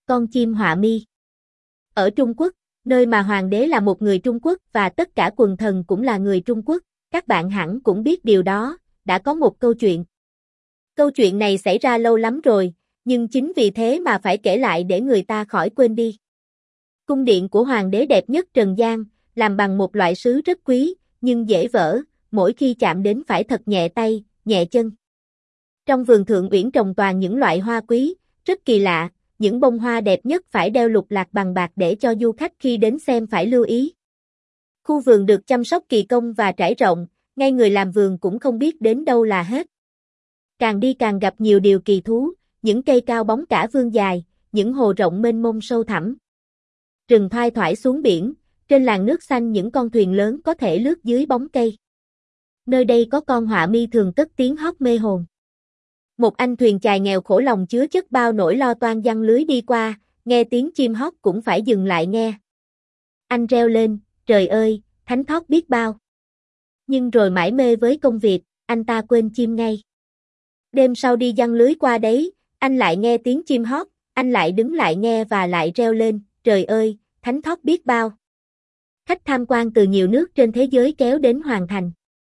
Con chim họa mi. Ở Trung Quốc, nơi mà hoàng đế là một người Trung Quốc và tất cả quần thần cũng là người Trung Quốc, các bạn hẳn cũng biết điều đó, đã có một câu chuyện. Câu chuyện này xảy ra lâu lắm rồi, nhưng chính vì thế mà phải kể lại để người ta khỏi quên đi. Cung điện của hoàng đế đẹp nhất trần gian, làm bằng một loại sứ rất quý, nhưng dễ vỡ, mỗi khi chạm đến phải thật nhẹ tay, nhẹ chân. Trong vườn Thượng Uyển trồng toàn những loại hoa quý, rất kỳ lạ, những bông hoa đẹp nhất phải đeo lục lạc bằng bạc để cho du khách khi đến xem phải lưu ý. Khu vườn được chăm sóc kỳ công và trải rộng, ngay người làm vườn cũng không biết đến đâu là hết. Càng đi càng gặp nhiều điều kỳ thú, những cây cao bóng cả vươn dài, những hồ rộng mênh mông sâu thẳm. Rừng thoai thoải xuống biển, trên làn nước xanh những con thuyền lớn có thể lướt dưới bóng cây. Nơi đây có con họa mi thường cất tiếng hót mê hồn. Một anh thuyền chài nghèo khổ lòng chứa chất bao nỗi lo toan giăng lưới đi qua, nghe tiếng chim hót cũng phải dừng lại nghe. Anh reo lên, trời ơi, thánh thót biết bao. Nhưng rồi mải mê với công việc, anh ta quên chim ngay. Đêm sau đi giăng lưới qua đấy, anh lại nghe tiếng chim hót, anh lại đứng lại nghe và lại reo lên, trời ơi, thánh thót biết bao. Khách tham quan từ nhiều nước trên thế giới kéo đến hoàng thành.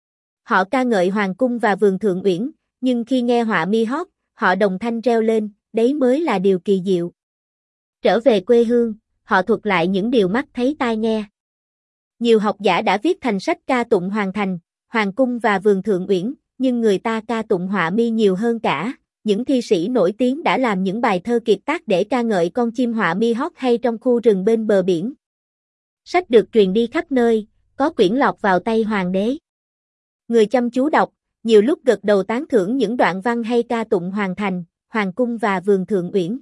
Họ ca ngợi hoàng cung và vườn Thượng Uyển, nhưng khi nghe họa mi hót, họ đồng thanh reo lên, đấy mới là điều kỳ diệu. Trở về quê hương, họ thuật lại những điều mắt thấy tai nghe. Nhiều học giả đã viết thành sách ca tụng hoàng thành, hoàng cung và vườn Thượng Uyển, nhưng người ta ca tụng họa mi nhiều hơn cả. Những thi sĩ nổi tiếng đã làm những bài thơ kiệt tác để ca ngợi con chim họa mi hót hay trong khu rừng bên bờ biển. Sách được truyền đi khắp nơi, có quyển lọt vào tay hoàng đế. Người chăm chú đọc, nhiều lúc gật đầu tán thưởng những đoạn văn hay ca tụng hoàng thành, hoàng cung và vườn Thượng Uyển.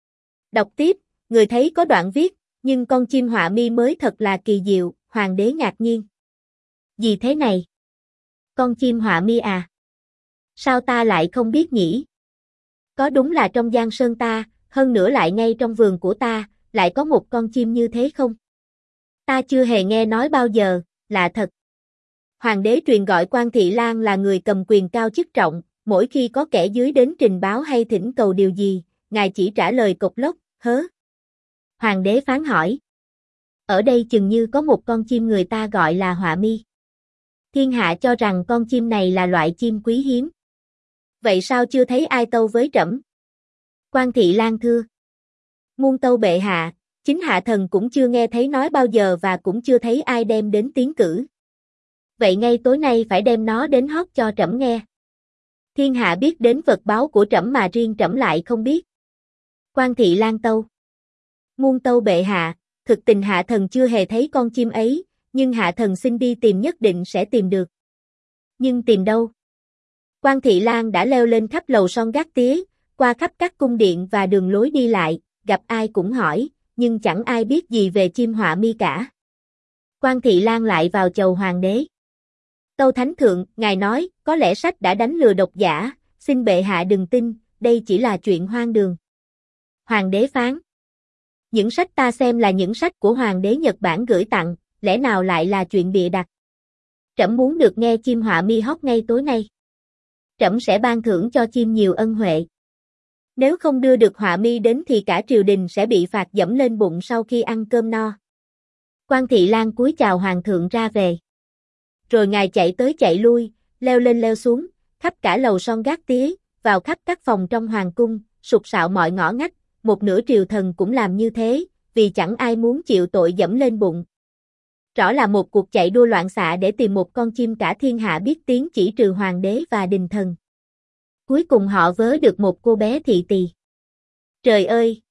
Đọc tiếp, người thấy có đoạn viết, nhưng con chim họa mi mới thật là kỳ diệu, hoàng đế ngạc nhiên. Gì thế này? Con chim họa mi à? Sao ta lại không biết nhỉ? Có đúng là trong Giang Sơn ta, hơn nữa lại ngay trong vườn của ta, lại có một con chim như thế không? Ta chưa hề nghe nói bao giờ, lạ thật. Hoàng đế truyền gọi Quan Thị Lang là người cầm quyền cao chức trọng, mỗi khi có kẻ dưới đến trình báo hay thỉnh cầu điều gì, ngài chỉ trả lời cộc lốc, hớ. Hoàng đế phán hỏi. Ở đây chừng như có một con chim người ta gọi là họa mi. Thiên hạ cho rằng con chim này là loại chim quý hiếm. Vậy sao chưa thấy ai tâu với trẫm? Quan Thị Lang thưa. Muôn tâu bệ hạ, chính hạ thần cũng chưa nghe thấy nói bao giờ và cũng chưa thấy ai đem đến tiến cử. Vậy ngay tối nay phải đem nó đến hót cho trẫm nghe. Thiên hạ biết đến vật báu của trẫm mà riêng trẫm lại không biết. Quan Thị Lang tâu. Muôn tâu bệ hạ, thực tình hạ thần chưa hề thấy con chim ấy, nhưng hạ thần xin đi tìm nhất định sẽ tìm được. Nhưng tìm đâu? Quan Thị Lang đã leo lên khắp lầu son gác tía, qua khắp các cung điện và đường lối đi lại, gặp ai cũng hỏi, nhưng chẳng ai biết gì về chim họa mi cả. Quan Thị Lang lại vào chầu hoàng đế. Tâu thánh thượng, ngài nói, có lẽ sách đã đánh lừa độc giả, xin bệ hạ đừng tin, đây chỉ là chuyện hoang đường. Hoàng đế phán. Những sách ta xem là những sách của hoàng đế Nhật Bản gửi tặng, lẽ nào lại là chuyện bịa đặt? Trẫm muốn được nghe chim họa mi hót ngay tối nay. Trẫm sẽ ban thưởng cho chim nhiều ân huệ. Nếu không đưa được họa mi đến thì cả triều đình sẽ bị phạt dẫm lên bụng sau khi ăn cơm no. Quan Thị Lang cúi chào hoàng thượng ra về. Rồi ngài chạy tới chạy lui, leo lên leo xuống, khắp cả lầu son gác tía, vào khắp các phòng trong hoàng cung, sục sạo mọi ngõ ngách, một nửa triều thần cũng làm như thế, vì chẳng ai muốn chịu tội dẫm lên bụng. Rõ là một cuộc chạy đua loạn xạ để tìm một con chim cả thiên hạ biết tiếng chỉ trừ hoàng đế và đình thần. Cuối cùng họ vớ được một cô bé thị tỳ. Trời ơi!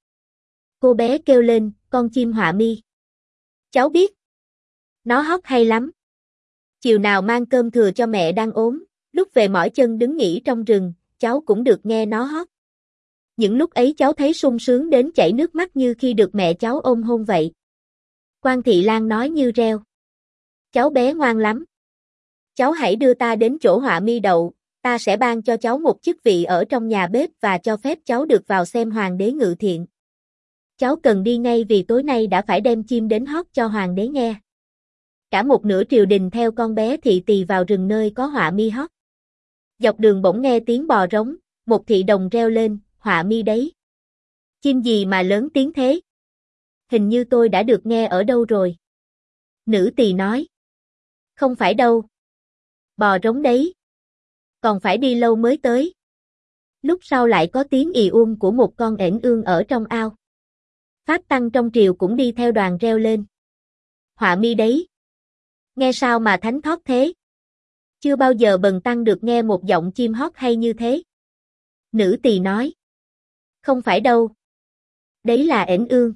Cô bé kêu lên, con chim họa mi. Cháu biết. Nó hót hay lắm. Chiều nào mang cơm thừa cho mẹ đang ốm, lúc về mỏi chân đứng nghỉ trong rừng, cháu cũng được nghe nó hót. Những lúc ấy cháu thấy sung sướng đến chảy nước mắt như khi được mẹ cháu ôm hôn vậy. Quan Thị Lang nói như reo. Cháu bé ngoan lắm. Cháu hãy đưa ta đến chỗ họa mi đậu, ta sẽ ban cho cháu một chức vị ở trong nhà bếp và cho phép cháu được vào xem hoàng đế ngự thiện. Cháu cần đi ngay vì tối nay đã phải đem chim đến hót cho hoàng đế nghe. Cả một nửa triều đình theo con bé thị tỳ vào rừng nơi có họa mi hót. Dọc đường bỗng nghe tiếng bò rống, một thị đồng reo lên, họa mi đấy. Chim gì mà lớn tiếng thế? Hình như tôi đã được nghe ở đâu rồi. Nữ tỳ nói. Không phải đâu. Bò rống đấy. Còn phải đi lâu mới tới. Lúc sau lại có tiếng ì uông của một con ểnh ương ở trong ao. Pháp tăng trong triều cũng đi theo đoàn reo lên. Họa mi đấy. Nghe sao mà thánh thót thế? Chưa bao giờ bần tăng được nghe một giọng chim hót hay như thế. Nữ tỳ nói. Không phải đâu. Đấy là ểnh ương.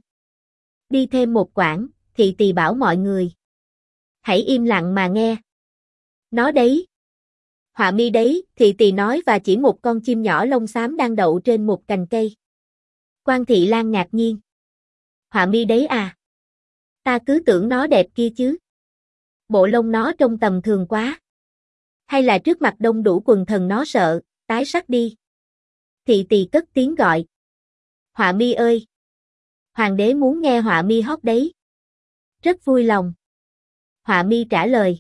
Đi thêm một quãng, thị tỳ bảo mọi người. Hãy im lặng mà nghe. Nó đấy. Họa mi đấy, thị tỳ nói và chỉ một con chim nhỏ lông xám đang đậu trên một cành cây. Quan Thị Lan ngạc nhiên. Họa mi đấy à? Ta cứ tưởng nó đẹp kia chứ. Bộ lông nó trông tầm thường quá. Hay là trước mặt đông đủ quần thần nó sợ, tái sắc đi. Thị tỳ cất tiếng gọi. Họa mi ơi! Hoàng đế muốn nghe họa mi hót đấy. Rất vui lòng. Họa mi trả lời.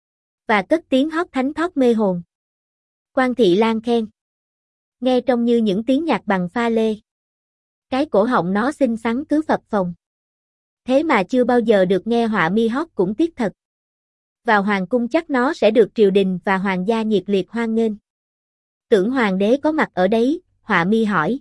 Và cất tiếng hót thánh thót mê hồn. Quan Thị Lan khen. Nghe trông như những tiếng nhạc bằng pha lê. Cái cổ họng nó xinh xắn cứ phập phồng. Thế mà chưa bao giờ được nghe họa mi hót cũng tiếc thật. Vào hoàng cung chắc nó sẽ được triều đình và hoàng gia nhiệt liệt hoan nghênh. Tưởng hoàng đế có mặt ở đấy, họa mi hỏi.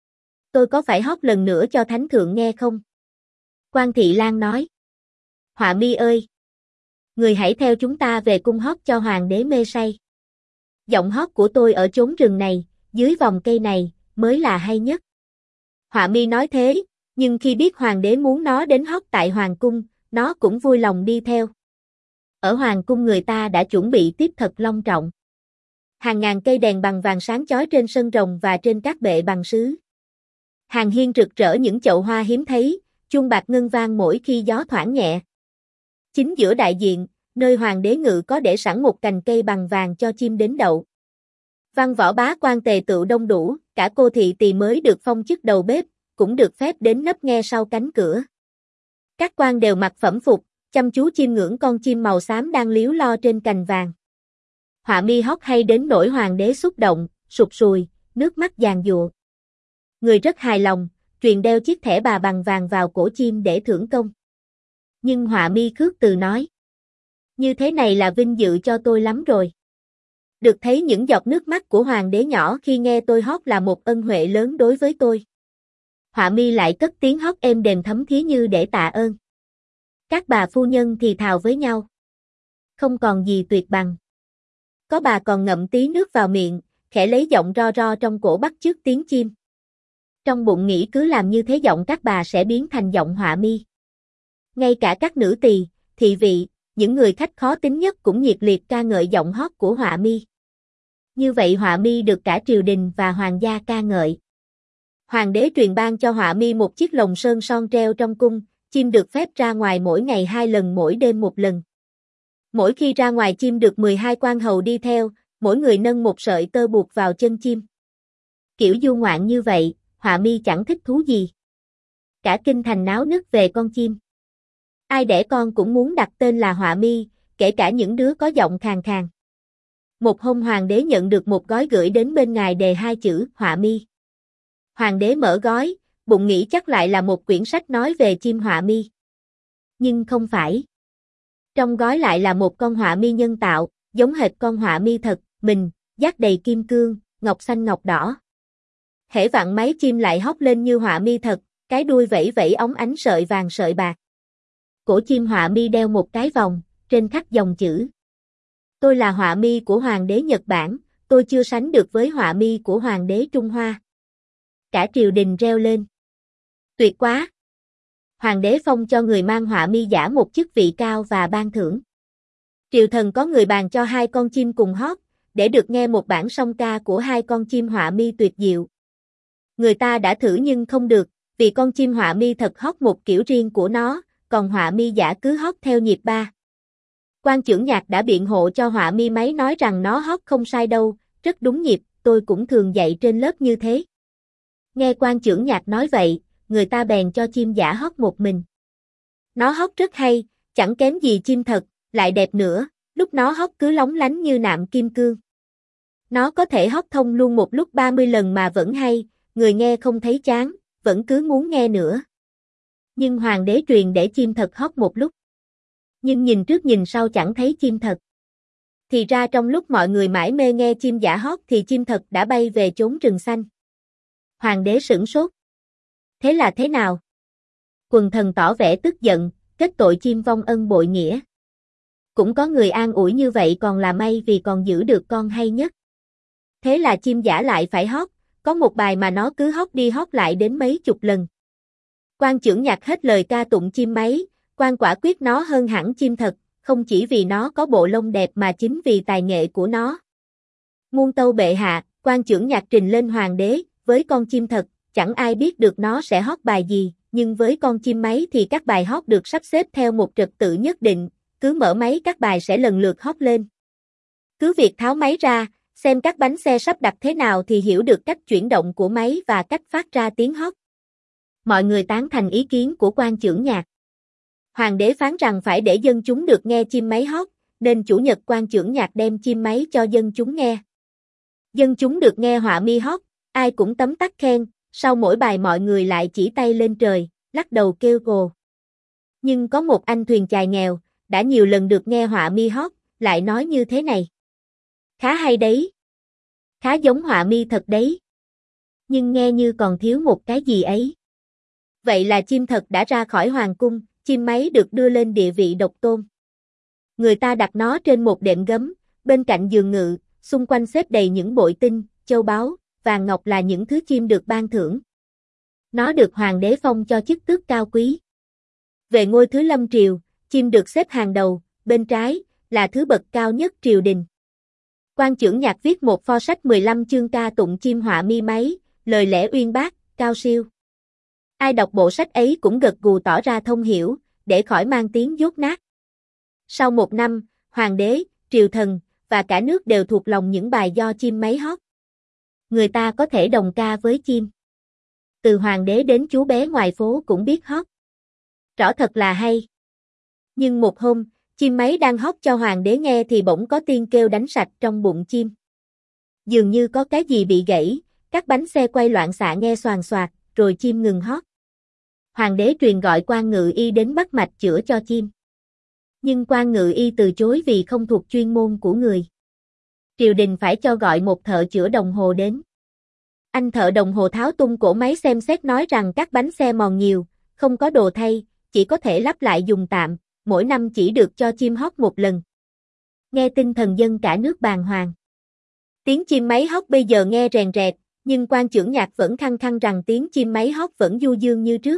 Tôi có phải hót lần nữa cho thánh thượng nghe không? Quan Thị Lan nói. Họa mi ơi! Người hãy theo chúng ta về cung hót cho hoàng đế mê say. Giọng hót của tôi ở chốn rừng này, dưới vòng cây này, mới là hay nhất. Họa mi nói thế, nhưng khi biết hoàng đế muốn nó đến hót tại hoàng cung, nó cũng vui lòng đi theo. Ở hoàng cung người ta đã chuẩn bị tiếp thật long trọng. Hàng ngàn cây đèn bằng vàng sáng chói trên sân rồng và trên các bệ bằng sứ. Hàng hiên rực rỡ những chậu hoa hiếm thấy, chuông bạc ngân vang mỗi khi gió thoảng nhẹ. Chính giữa đại diện, nơi hoàng đế ngự có để sẵn một cành cây bằng vàng cho chim đến đậu. Văn võ bá quan tề tựu đông đủ, cả cô thị tỳ mới được phong chức đầu bếp, cũng được phép đến nấp nghe sau cánh cửa. Các quan đều mặc phẩm phục, chăm chú chiêm ngưỡng con chim màu xám đang líu lo trên cành vàng. Họa mi hót hay đến nỗi hoàng đế xúc động, sụt sùi, nước mắt giàn giụa. Người rất hài lòng, truyền đeo chiếc thẻ bà bằng vàng vào cổ chim để thưởng công. Nhưng họa mi khước từ nói. Như thế này là vinh dự cho tôi lắm rồi. Được thấy những giọt nước mắt của hoàng đế nhỏ khi nghe tôi hót là một ân huệ lớn đối với tôi. Họa mi lại cất tiếng hót êm đềm thấm thía như để tạ ơn. Các bà phu nhân thì thào với nhau. Không còn gì tuyệt bằng. Có bà còn ngậm tí nước vào miệng, khẽ lấy giọng ro ro trong cổ bắt chước tiếng chim. Trong bụng nghĩ cứ làm như thế giọng các bà sẽ biến thành giọng họa mi. Ngay cả các nữ tỳ, thị vị, những người khách khó tính nhất cũng nhiệt liệt ca ngợi giọng hót của họa mi. Như vậy họa mi được cả triều đình và hoàng gia ca ngợi. Hoàng đế truyền ban cho họa mi một chiếc lồng sơn son treo trong cung, chim được phép ra ngoài mỗi ngày 2 lần mỗi đêm 1 lần. Mỗi khi ra ngoài chim được 12 quan hầu đi theo, mỗi người nâng một sợi tơ buộc vào chân chim. Kiểu du ngoạn như vậy, họa mi chẳng thích thú gì. Cả kinh thành náo nức về con chim. Ai đẻ con cũng muốn đặt tên là họa mi, kể cả những đứa có giọng khàn khàn. Một hôm hoàng đế nhận được một gói gửi đến bên ngài đề 2 chữ họa mi. Hoàng đế mở gói, bụng nghĩ chắc lại là một quyển sách nói về chim họa mi. Nhưng không phải. Trong gói lại là một con họa mi nhân tạo, giống hệt con họa mi thật, mình, dát đầy kim cương, ngọc xanh ngọc đỏ. Hễ vặn máy chim lại hót lên như họa mi thật, cái đuôi vẫy vẫy óng ánh sợi vàng sợi bạc. Cổ chim họa mi đeo một cái vòng, trên khắc dòng chữ. Tôi là họa mi của hoàng đế Nhật Bản, tôi chưa sánh được với họa mi của hoàng đế Trung Hoa. Cả triều đình reo lên. Tuyệt quá! Hoàng đế phong cho người mang họa mi giả một chức vị cao và ban thưởng. Triều thần có người bàn cho 2 con chim cùng hót, để được nghe một bản song ca của 2 con chim họa mi tuyệt diệu. Người ta đã thử nhưng không được, vì con chim họa mi thật hót một kiểu riêng của nó, còn họa mi giả cứ hót theo nhịp 3. Quan chưởng nhạc đã biện hộ cho họa mi máy nói rằng nó hót không sai đâu, rất đúng nhịp, tôi cũng thường dạy trên lớp như thế. Nghe quan chưởng nhạc nói vậy, người ta bèn cho chim giả hót một mình. Nó hót rất hay, chẳng kém gì chim thật, lại đẹp nữa, lúc nó hót cứ lóng lánh như nạm kim cương. Nó có thể hót thông luôn một lúc 30 lần mà vẫn hay, người nghe không thấy chán, vẫn cứ muốn nghe nữa. Nhưng hoàng đế truyền để chim thật hót một lúc. Nhưng nhìn trước nhìn sau chẳng thấy chim thật. Thì ra trong lúc mọi người mải mê nghe chim giả hót thì chim thật đã bay về chốn rừng xanh. Hoàng đế sửng sốt. Thế là thế nào? Quần thần tỏ vẻ tức giận, kết tội chim vong ân bội nghĩa. Cũng có người an ủi như vậy còn là may vì còn giữ được con hay nhất. Thế là chim giả lại phải hót, có một bài mà nó cứ hót đi hót lại đến mấy chục lần. Quan Chưởng Nhạc hết lời ca tụng chim máy, quan quả quyết nó hơn hẳn chim thật, không chỉ vì nó có bộ lông đẹp mà chính vì tài nghệ của nó. Muôn tâu bệ hạ, Quan Chưởng Nhạc trình lên hoàng đế, với con chim thật, chẳng ai biết được nó sẽ hót bài gì, nhưng với con chim máy thì các bài hót được sắp xếp theo một trật tự nhất định, cứ mở máy các bài sẽ lần lượt hót lên. Cứ việc tháo máy ra, xem các bánh xe sắp đặt thế nào thì hiểu được cách chuyển động của máy và cách phát ra tiếng hót. Mọi người tán thành ý kiến của Quan Chưởng Nhạc. Hoàng đế phán rằng phải để dân chúng được nghe chim máy hót, nên chủ nhật Quan Chưởng Nhạc đem chim máy cho dân chúng nghe. Dân chúng được nghe họa mi hót, ai cũng tấm tắc khen, sau mỗi bài mọi người lại chỉ tay lên trời, lắc đầu kêu gồ. Nhưng có một anh thuyền chài nghèo, đã nhiều lần được nghe họa mi hót, lại nói như thế này. Khá hay đấy. Khá giống họa mi thật đấy. Nhưng nghe như còn thiếu một cái gì ấy. Vậy là chim thật đã ra khỏi hoàng cung, chim máy được đưa lên địa vị độc tôn. Người ta đặt nó trên một đệm gấm, bên cạnh giường ngự, xung quanh xếp đầy những bội tinh, châu báu, vàng ngọc là những thứ chim được ban thưởng. Nó được hoàng đế phong cho chức tước cao quý. Về ngôi thứ lâm triều, chim được xếp hàng đầu, bên trái, là thứ bậc cao nhất triều đình. Quan Chưởng Nhạc viết một pho sách 15 chương ca tụng chim họa mi máy, lời lẽ uyên bác, cao siêu. Ai đọc bộ sách ấy cũng gật gù tỏ ra thông hiểu, để khỏi mang tiếng dốt nát. Sau một năm, hoàng đế, triều thần, và cả nước đều thuộc lòng những bài do chim máy hót. Người ta có thể đồng ca với chim. Từ hoàng đế đến chú bé ngoài phố cũng biết hót. Rõ thật là hay. Nhưng một hôm, chim máy đang hót cho hoàng đế nghe thì bỗng có tiếng kêu đánh sạch trong bụng chim. Dường như có cái gì bị gãy, các bánh xe quay loạn xạ nghe xoàng xoạc, rồi chim ngừng hót. Hoàng đế truyền gọi quan ngự y đến bắt mạch chữa cho chim. Nhưng quan ngự y từ chối vì không thuộc chuyên môn của người. Triều đình phải cho gọi một thợ chữa đồng hồ đến. Anh thợ đồng hồ tháo tung cổ máy xem xét nói rằng các bánh xe mòn nhiều, không có đồ thay, chỉ có thể lắp lại dùng tạm, mỗi năm chỉ được cho chim hót một lần. Nghe tin thần dân cả nước bàng hoàng. Tiếng chim máy hót bây giờ nghe rèn rẹt, nhưng Quan Chưởng Nhạc vẫn khăng khăng rằng tiếng chim máy hót vẫn du dương như trước.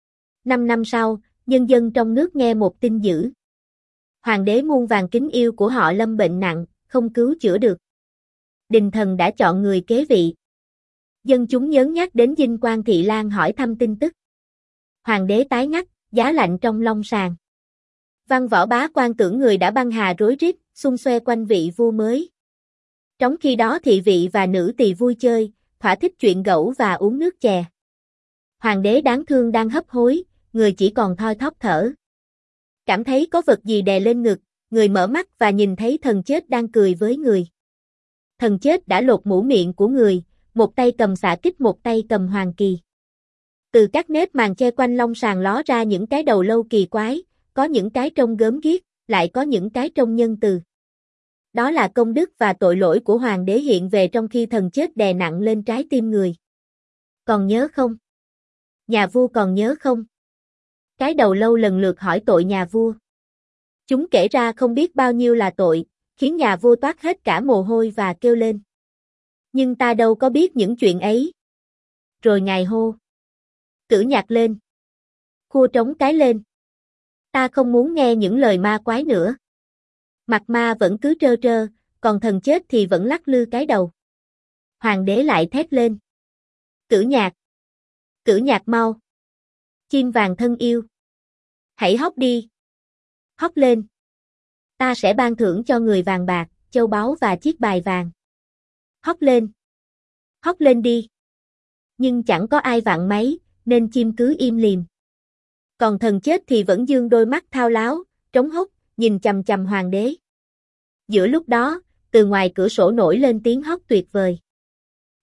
5 năm sau, nhân dân trong nước nghe một tin dữ. Hoàng đế muôn vàn kính yêu của họ lâm bệnh nặng, không cứu chữa được. Đình thần đã chọn người kế vị. Dân chúng nhớn nhác đến dinh Quan Thị Lang hỏi thăm tin tức. Hoàng đế tái ngắt, giá lạnh trong long sàng. Văn võ bá quan tưởng người đã băng hà rối rít, xung xoe quanh vị vua mới. Trong khi đó thị vị và nữ tỳ vui chơi, thỏa thích chuyện gẫu và uống nước chè. Hoàng đế đáng thương đang hấp hối, người chỉ còn thoi thóp thở. Cảm thấy có vật gì đè lên ngực, người mở mắt và nhìn thấy thần chết đang cười với người. Thần chết đã lột mũ miệng của người, một tay cầm xạ kích một tay cầm hoàng kỳ. Từ các nếp màn che quanh long sàng ló ra những cái đầu lâu kỳ quái, có những cái trông gớm ghiếc, lại có những cái trông nhân từ. Đó là công đức và tội lỗi của hoàng đế hiện về trong khi thần chết đè nặng lên trái tim người. Còn nhớ không? Nhà vua còn nhớ không? Cái đầu lâu lần lượt hỏi tội nhà vua. Chúng kể ra không biết bao nhiêu là tội, khiến nhà vua toát hết cả mồ hôi và kêu lên. Nhưng ta đâu có biết những chuyện ấy. Rồi ngài hô. Cử nhạc lên. Khua trống cái lên. Ta không muốn nghe những lời ma quái nữa. Mặt ma vẫn cứ trơ trơ, còn thần chết thì vẫn lắc lư cái đầu. Hoàng đế lại thét lên. Cử nhạc. Cử nhạc mau. Chim vàng thân yêu. Hãy hót đi. Hót lên. Ta sẽ ban thưởng cho người vàng bạc, châu báu và chiếc bài vàng. Hót lên. Hót lên đi. Nhưng chẳng có ai vặn máy, nên chim cứ im lìm. Còn thần chết thì vẫn dương đôi mắt thao láo, trống hốc, nhìn chằm chằm hoàng đế. Giữa lúc đó, từ ngoài cửa sổ nổi lên tiếng hót tuyệt vời.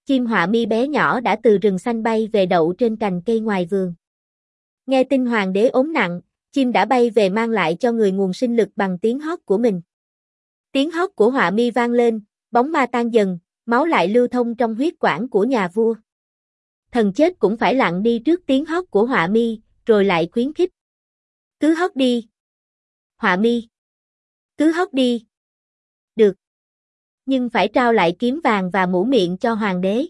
Chim họa mi bé nhỏ đã từ rừng xanh bay về đậu trên cành cây ngoài vườn. Nghe tin hoàng đế ốm nặng, chim đã bay về mang lại cho người nguồn sinh lực bằng tiếng hót của mình. Tiếng hót của họa mi vang lên, bóng ma tan dần, máu lại lưu thông trong huyết quản của nhà vua. Thần chết cũng phải lặng đi trước tiếng hót của họa mi, rồi lại khuyến khích. Cứ hót đi. Họa mi. Cứ hót đi. Được. Nhưng phải trao lại kiếm vàng và mũ miệng cho hoàng đế.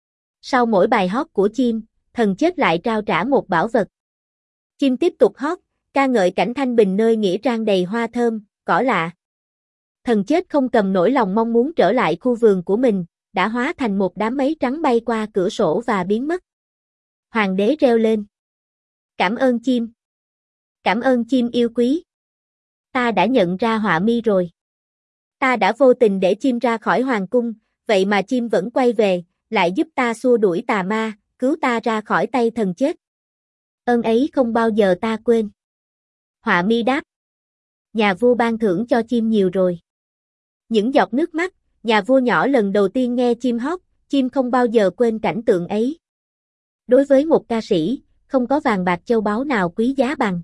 Sau mỗi bài hót của chim, thần chết lại trao trả một bảo vật. Chim tiếp tục hót, ca ngợi cảnh thanh bình nơi nghĩa trang đầy hoa thơm, cỏ lạ. Thần chết không cầm nổi lòng mong muốn trở lại khu vườn của mình, đã hóa thành một đám mây trắng bay qua cửa sổ và biến mất. Hoàng đế reo lên. Cảm ơn chim. Cảm ơn chim yêu quý. Ta đã nhận ra họa mi rồi. Ta đã vô tình để chim ra khỏi hoàng cung, vậy mà chim vẫn quay về, lại giúp ta xua đuổi tà ma, cứu ta ra khỏi tay thần chết. Ơn ấy không bao giờ ta quên. Họa mi đáp. Nhà vua ban thưởng cho chim nhiều rồi. Những giọt nước mắt, nhà vua nhỏ lần đầu tiên nghe chim hót, chim không bao giờ quên cảnh tượng ấy. Đối với một ca sĩ, không có vàng bạc châu báu nào quý giá bằng.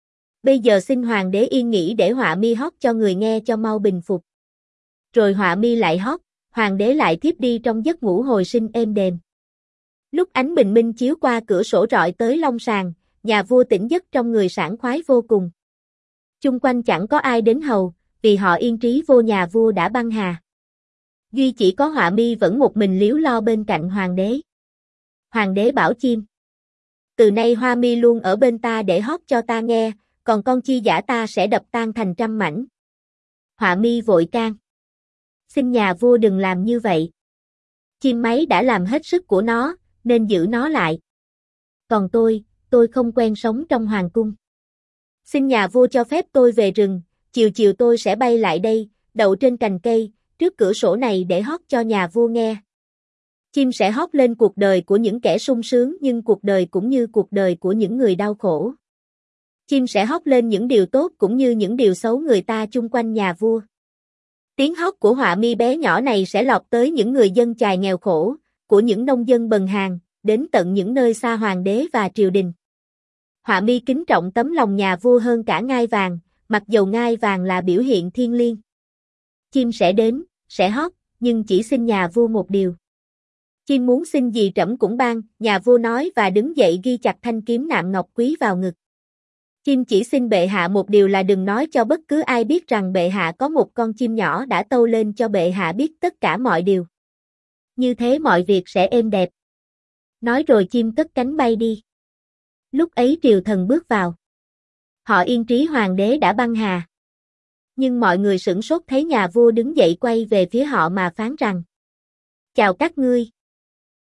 Bây giờ xin hoàng đế yên nghỉ để họa mi hót cho người nghe cho mau bình phục. Rồi họa mi lại hót, hoàng đế lại thiếp đi trong giấc ngủ hồi sinh êm đềm. Lúc ánh bình minh chiếu qua cửa sổ rọi tới long sàng, nhà vua tỉnh giấc trong người sảng khoái vô cùng. Chung quanh chẳng có ai đến hầu, vì họ yên trí vô nhà vua đã băng hà. Duy chỉ có họa mi vẫn một mình líu lo bên cạnh hoàng đế. Hoàng đế bảo chim. Từ nay hoa mi luôn ở bên ta để hót cho ta nghe, còn con chi giả ta sẽ đập tan thành trăm mảnh. Họa mi vội can. Xin nhà vua đừng làm như vậy. Chim máy đã làm hết sức của nó, nên giữ nó lại. Còn tôi không quen sống trong hoàng cung. Xin nhà vua cho phép tôi về rừng, chiều chiều tôi sẽ bay lại đây, đậu trên cành cây, trước cửa sổ này để hót cho nhà vua nghe. Chim sẽ hót lên cuộc đời của những kẻ sung sướng nhưng cuộc đời cũng như cuộc đời của những người đau khổ. Chim sẽ hót lên những điều tốt cũng như những điều xấu người ta chung quanh nhà vua. Tiếng hót của họa mi bé nhỏ này sẽ lọt tới những người dân chài nghèo khổ, của những nông dân bần hàn, đến tận những nơi xa hoàng đế và triều đình. Họa mi kính trọng tấm lòng nhà vua hơn cả ngai vàng, mặc dầu ngai vàng là biểu hiện thiêng liêng. Chim sẽ đến, sẽ hót, nhưng chỉ xin nhà vua một điều. Chim muốn xin gì trẫm cũng ban, nhà vua nói và đứng dậy ghi chặt thanh kiếm nạm ngọc quý vào ngực. Chim chỉ xin bệ hạ một điều là đừng nói cho bất cứ ai biết rằng bệ hạ có một con chim nhỏ đã tâu lên cho bệ hạ biết tất cả mọi điều. Như thế mọi việc sẽ êm đẹp. Nói rồi chim cất cánh bay đi. Lúc ấy triều thần bước vào. Họ yên trí hoàng đế đã băng hà. Nhưng mọi người sửng sốt thấy nhà vua đứng dậy quay về phía họ mà phán rằng: Chào các ngươi.